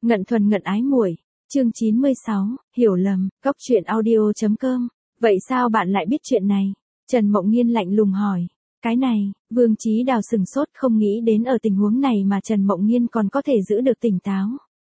Ngận thuần ngận ái muội, chương 96, hiểu lầm, cóc truyện audio.com. Vậy sao bạn lại biết chuyện này? Trần Mộng Nhiên lạnh lùng hỏi. Cái này, Vương Chí Đào sừng sốt không nghĩ đến ở tình huống này mà Trần Mộng Nhiên còn có thể giữ được tỉnh táo.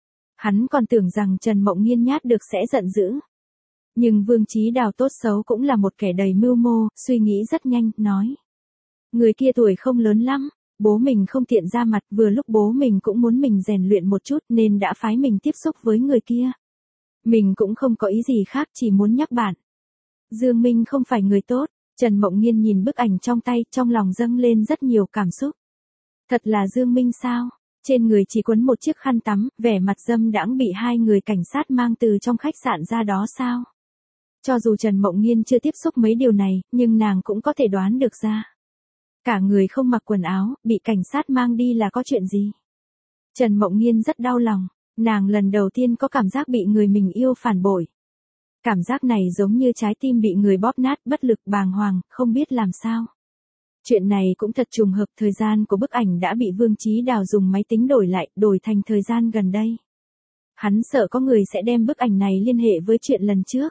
Hắn còn tưởng rằng Trần Mộng Nhiên nhát được sẽ giận dữ. Nhưng Vương Chí Đào tốt xấu cũng là một kẻ đầy mưu mô, suy nghĩ rất nhanh, nói. Người kia tuổi không lớn lắm. Bố mình không tiện ra mặt, vừa lúc bố mình cũng muốn mình rèn luyện một chút nên đã phái mình tiếp xúc với người kia. Mình cũng không có ý gì khác, chỉ muốn nhắc bạn. Dương Minh không phải người tốt. Trần Mộng Nhiên nhìn bức ảnh trong tay, trong lòng dâng lên rất nhiều cảm xúc. Thật là Dương Minh sao? Trên người chỉ quấn một chiếc khăn tắm, vẻ mặt dâm đãng bị hai người cảnh sát mang từ trong khách sạn ra đó sao? Cho dù Trần Mộng Nhiên chưa tiếp xúc mấy điều này, nhưng nàng cũng có thể đoán được ra. Cả người không mặc quần áo, bị cảnh sát mang đi là có chuyện gì? Trần Mộng Nhiên rất đau lòng, nàng lần đầu tiên có cảm giác bị người mình yêu phản bội. Cảm giác này giống như trái tim bị người bóp nát, bất lực bàng hoàng, không biết làm sao. Chuyện này cũng thật trùng hợp, thời gian của bức ảnh đã bị Vương Chí Đào dùng máy tính đổi lại, đổi thành thời gian gần đây. Hắn sợ có người sẽ đem bức ảnh này liên hệ với chuyện lần trước.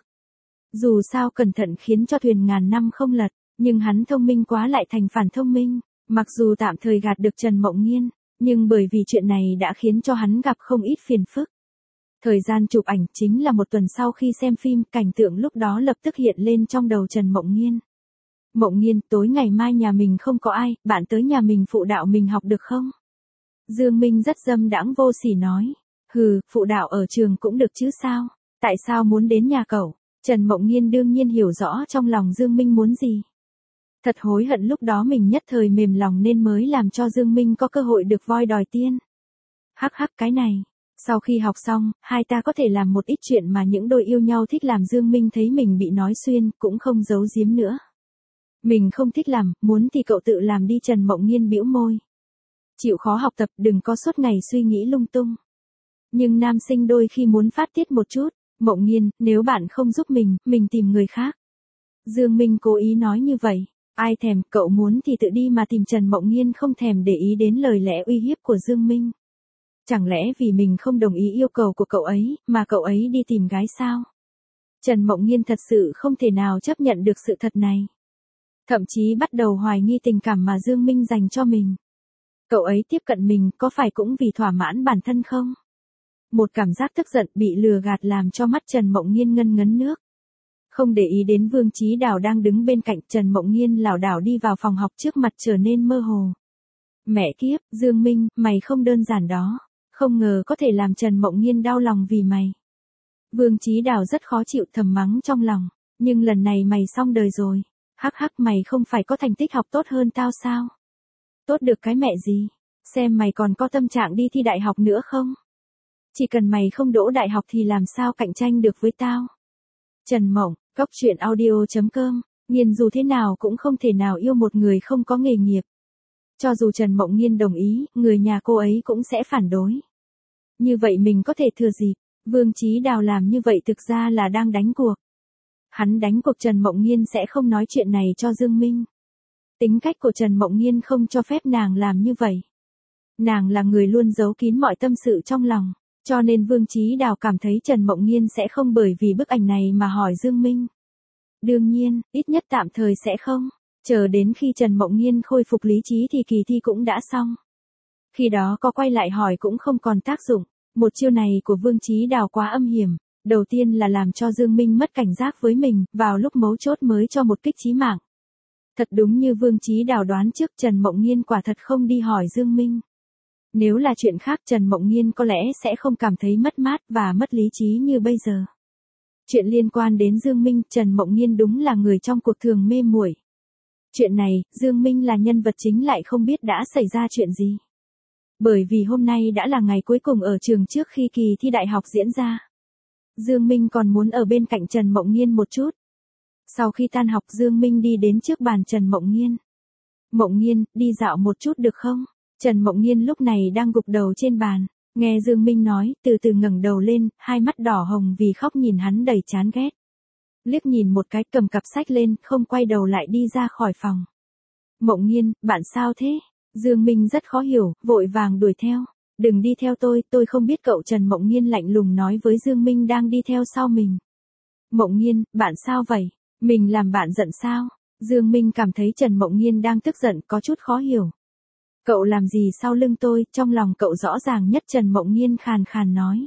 Dù sao cẩn thận khiến cho thuyền ngàn năm không lật. Nhưng hắn thông minh quá lại thành phản thông minh, mặc dù tạm thời gạt được Trần Mộng Nhiên, nhưng bởi vì chuyện này đã khiến cho hắn gặp không ít phiền phức. Thời gian chụp ảnh chính là một tuần sau khi xem phim, cảnh tượng lúc đó lập tức hiện lên trong đầu Trần Mộng Nhiên. Mộng Nhiên, tối ngày mai nhà mình không có ai, bạn tới nhà mình phụ đạo mình học được không? Dương Minh rất dâm đãng vô sỉ nói. Hừ, phụ đạo ở trường cũng được chứ sao? Tại sao muốn đến nhà cậu? Trần Mộng Nhiên đương nhiên hiểu rõ trong lòng Dương Minh muốn gì. Thật hối hận lúc đó mình nhất thời mềm lòng nên mới làm cho Dương Minh có cơ hội được voi đòi tiên. Hắc hắc cái này, sau khi học xong, hai ta có thể làm một ít chuyện mà những đôi yêu nhau thích làm. Dương Minh thấy mình bị nói xuyên, cũng không giấu giếm nữa. Mình không thích làm, muốn thì cậu tự làm đi. Trần Mộng Nhiên bĩu môi. Chịu khó học tập, đừng có suốt ngày suy nghĩ lung tung. Nhưng nam sinh đôi khi muốn phát tiết một chút. Mộng Nhiên, nếu bạn không giúp mình tìm người khác. Dương Minh cố ý nói như vậy. Ai thèm, cậu muốn thì tự đi mà tìm. Trần Mộng Nhiên không thèm để ý đến lời lẽ uy hiếp của Dương Minh. Chẳng lẽ vì mình không đồng ý yêu cầu của cậu ấy, mà cậu ấy đi tìm gái sao? Trần Mộng Nhiên thật sự không thể nào chấp nhận được sự thật này. Thậm chí bắt đầu hoài nghi tình cảm mà Dương Minh dành cho mình. Cậu ấy tiếp cận mình có phải cũng vì thỏa mãn bản thân không? Một cảm giác tức giận bị lừa gạt làm cho mắt Trần Mộng Nhiên ngân ngấn nước. Không để ý đến Vương Chí Đào đang đứng bên cạnh, Trần Mộng Nhiên lảo đảo đi vào phòng học, trước mặt trở nên mơ hồ. Mẹ kiếp, Dương Minh, mày không đơn giản đó. Không ngờ có thể làm Trần Mộng Nhiên đau lòng vì mày. Vương Chí Đào rất khó chịu, thầm mắng trong lòng. Nhưng lần này mày xong đời rồi. Hắc hắc, mày không phải có thành tích học tốt hơn tao sao? Tốt được cái mẹ gì? Xem mày còn có tâm trạng đi thi đại học nữa không? Chỉ cần mày không đỗ đại học thì làm sao cạnh tranh được với tao? Trần Mộng, cóc truyện audio.com, Nhiên dù thế nào cũng không thể nào yêu một người không có nghề nghiệp. Cho dù Trần Mộng Nhiên đồng ý, người nhà cô ấy cũng sẽ phản đối. Như vậy mình có thể thừa dịp. Vương Chí Đào làm như vậy thực ra là đang đánh cuộc. Hắn đánh cuộc Trần Mộng Nhiên sẽ không nói chuyện này cho Dương Minh. Tính cách của Trần Mộng Nhiên không cho phép nàng làm như vậy. Nàng là người luôn giấu kín mọi tâm sự trong lòng. Cho nên Vương Chí Đào cảm thấy Trần Mộng Nhiên sẽ không bởi vì bức ảnh này mà hỏi Dương Minh. Đương nhiên, ít nhất tạm thời sẽ không. Chờ đến khi Trần Mộng Nhiên khôi phục lý trí thì kỳ thi cũng đã xong. Khi đó có quay lại hỏi cũng không còn tác dụng. Một chiêu này của Vương Chí Đào quá âm hiểm. Đầu tiên là làm cho Dương Minh mất cảnh giác với mình, vào lúc mấu chốt mới cho một kích chí mạng. Thật đúng như Vương Chí Đào đoán trước, Trần Mộng Nhiên quả thật không đi hỏi Dương Minh. Nếu là chuyện khác Trần Mộng Nhiên có lẽ sẽ không cảm thấy mất mát và mất lý trí như bây giờ. Chuyện liên quan đến Dương Minh, Trần Mộng Nhiên đúng là người trong cuộc thường mê muội. Chuyện này, Dương Minh là nhân vật chính lại không biết đã xảy ra chuyện gì. Bởi vì hôm nay đã là ngày cuối cùng ở trường trước khi kỳ thi đại học diễn ra. Dương Minh còn muốn ở bên cạnh Trần Mộng Nhiên một chút. Sau khi tan học Dương Minh đi đến trước bàn Trần Mộng Nhiên. Mộng Nhiên, đi dạo một chút được không? Trần Mộng Nhiên lúc này đang gục đầu trên bàn, nghe Dương Minh nói, từ từ ngẩng đầu lên, hai mắt đỏ hồng vì khóc nhìn hắn đầy chán ghét. Liếc nhìn một cái, cầm cặp sách lên, không quay đầu lại đi ra khỏi phòng. Mộng Nhiên, bạn sao thế? Dương Minh rất khó hiểu, vội vàng đuổi theo. Đừng đi theo tôi không biết cậu. Trần Mộng Nhiên lạnh lùng nói với Dương Minh đang đi theo sau mình. Mộng Nhiên, bạn sao vậy? Mình làm bạn giận sao? Dương Minh cảm thấy Trần Mộng Nhiên đang tức giận, có chút khó hiểu. Cậu làm gì sau lưng tôi? Trong lòng cậu rõ ràng nhất. Trần Mộng Nhiên khàn khàn nói.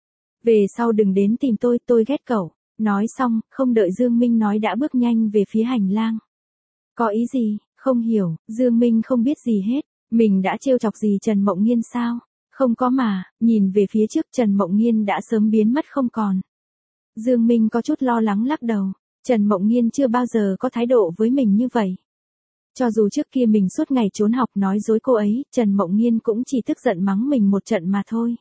Về sau đừng đến tìm tôi ghét cậu. Nói xong, không đợi Dương Minh nói đã bước nhanh về phía hành lang. Có ý gì? Không hiểu. Dương Minh không biết gì hết. Mình đã trêu chọc gì Trần Mộng Nhiên sao? Không có mà. Nhìn về phía trước, Trần Mộng Nhiên đã sớm biến mất không còn. Dương Minh có chút lo lắng lắc đầu. Trần Mộng Nhiên chưa bao giờ có thái độ với mình như vậy. Cho dù trước kia mình suốt ngày trốn học nói dối cô ấy, Trần Mộng Nhiên cũng chỉ tức giận mắng mình một trận mà thôi.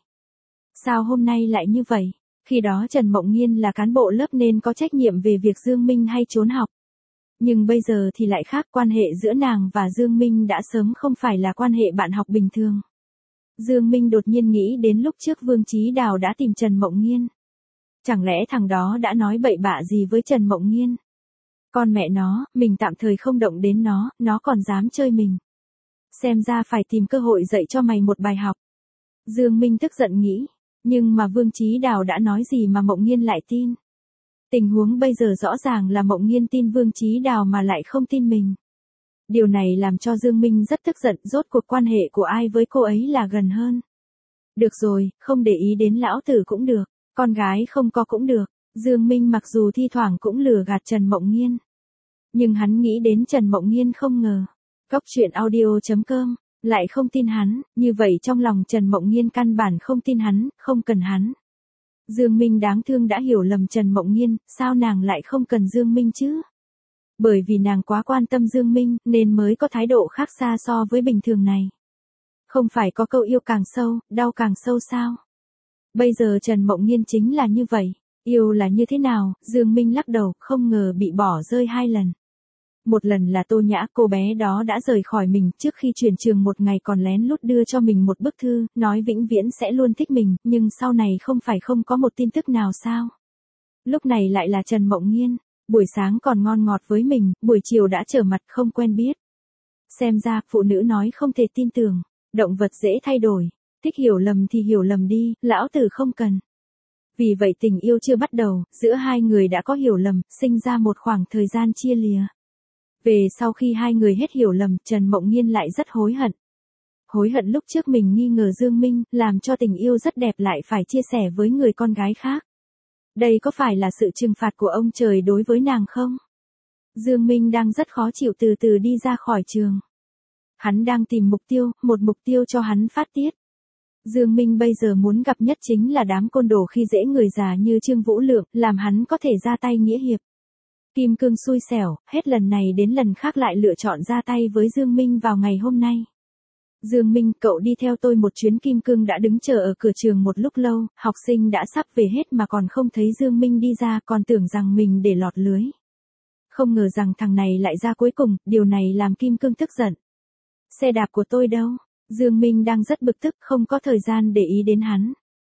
Sao hôm nay lại như vậy? Khi đó Trần Mộng Nhiên là cán bộ lớp nên có trách nhiệm về việc Dương Minh hay trốn học. Nhưng bây giờ thì lại khác, quan hệ giữa nàng và Dương Minh đã sớm không phải là quan hệ bạn học bình thường. Dương Minh đột nhiên nghĩ đến lúc trước Vương Chí Đào đã tìm Trần Mộng Nhiên. Chẳng lẽ thằng đó đã nói bậy bạ gì với Trần Mộng Nhiên? Con mẹ nó, mình tạm thời không động đến nó còn dám chơi mình. Xem ra phải tìm cơ hội dạy cho mày một bài học. Dương Minh tức giận nghĩ, nhưng mà Vương Chí Đào đã nói gì mà Mộng Nhiên lại tin? Tình huống bây giờ rõ ràng là Mộng Nhiên tin Vương Chí Đào mà lại không tin mình. Điều này làm cho Dương Minh rất tức giận, rốt cuộc quan hệ của ai với cô ấy là gần hơn. Được rồi, không để ý đến lão tử cũng được, con gái không có cũng được. Dương Minh mặc dù thi thoảng cũng lừa gạt Trần Mộng Nhiên. Nhưng hắn nghĩ đến Trần Mộng Nhiên không ngờ. Cóc truyện audio.com, lại không tin hắn, như vậy trong lòng Trần Mộng Nhiên căn bản không tin hắn, không cần hắn. Dương Minh đáng thương đã hiểu lầm Trần Mộng Nhiên, sao nàng lại không cần Dương Minh chứ? Bởi vì nàng quá quan tâm Dương Minh, nên mới có thái độ khác xa so với bình thường này. Không phải có câu yêu càng sâu, đau càng sâu sao? Bây giờ Trần Mộng Nhiên chính là như vậy. Yêu là như thế nào? Dương Minh lắc đầu, không ngờ bị bỏ rơi 2 lần. Một lần là Tô Nhã, cô bé đó đã rời khỏi mình, trước khi chuyển trường một ngày còn lén lút đưa cho mình một bức thư, nói vĩnh viễn sẽ luôn thích mình, nhưng sau này không phải không có một tin tức nào sao? Lúc này lại là Trần Mộng Nhiên, buổi sáng còn ngon ngọt với mình, buổi chiều đã trở mặt không quen biết. Xem ra, phụ nữ nói không thể tin tưởng, động vật dễ thay đổi, thích hiểu lầm thì hiểu lầm đi, lão tử không cần. Vì vậy tình yêu chưa bắt đầu, giữa hai người đã có hiểu lầm, sinh ra một khoảng thời gian chia lìa. Về sau khi hai người hết hiểu lầm, Trần Mộng Nhiên lại rất hối hận. Hối hận lúc trước mình nghi ngờ Dương Minh, làm cho tình yêu rất đẹp lại phải chia sẻ với người con gái khác. Đây có phải là sự trừng phạt của ông trời đối với nàng không? Dương Minh đang rất khó chịu từ từ đi ra khỏi trường. Hắn đang tìm mục tiêu, một mục tiêu cho hắn phát tiết. Dương Minh bây giờ muốn gặp nhất chính là đám côn đồ khi dễ người già như Trương Vũ Lượng, làm hắn có thể ra tay nghĩa hiệp. Kim Cương xui xẻo, hết lần này đến lần khác lại lựa chọn ra tay với Dương Minh vào ngày hôm nay. Dương Minh, cậu đi theo tôi một chuyến. Kim Cương đã đứng chờ ở cửa trường một lúc lâu, học sinh đã sắp về hết mà còn không thấy Dương Minh đi ra, còn tưởng rằng mình để lọt lưới. Không ngờ rằng thằng này lại ra cuối cùng, điều này làm Kim Cương tức giận. Xe đạp của tôi đâu? Dương Minh đang rất bực tức, không có thời gian để ý đến hắn.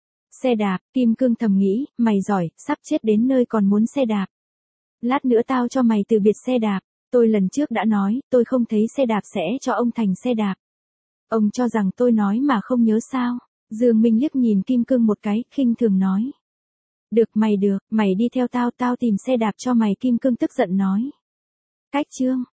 Xe đạp, Kim Cương thầm nghĩ, mày giỏi, sắp chết đến nơi còn muốn xe đạp. Lát nữa tao cho mày từ biệt xe đạp, tôi lần trước đã nói, tôi không thấy xe đạp sẽ cho ông thành xe đạp. Ông cho rằng tôi nói mà không nhớ sao? Dương Minh liếc nhìn Kim Cương một cái, khinh thường nói. Được, mày đi theo tao tìm xe đạp cho mày. Kim Cương tức giận nói. Cách chương.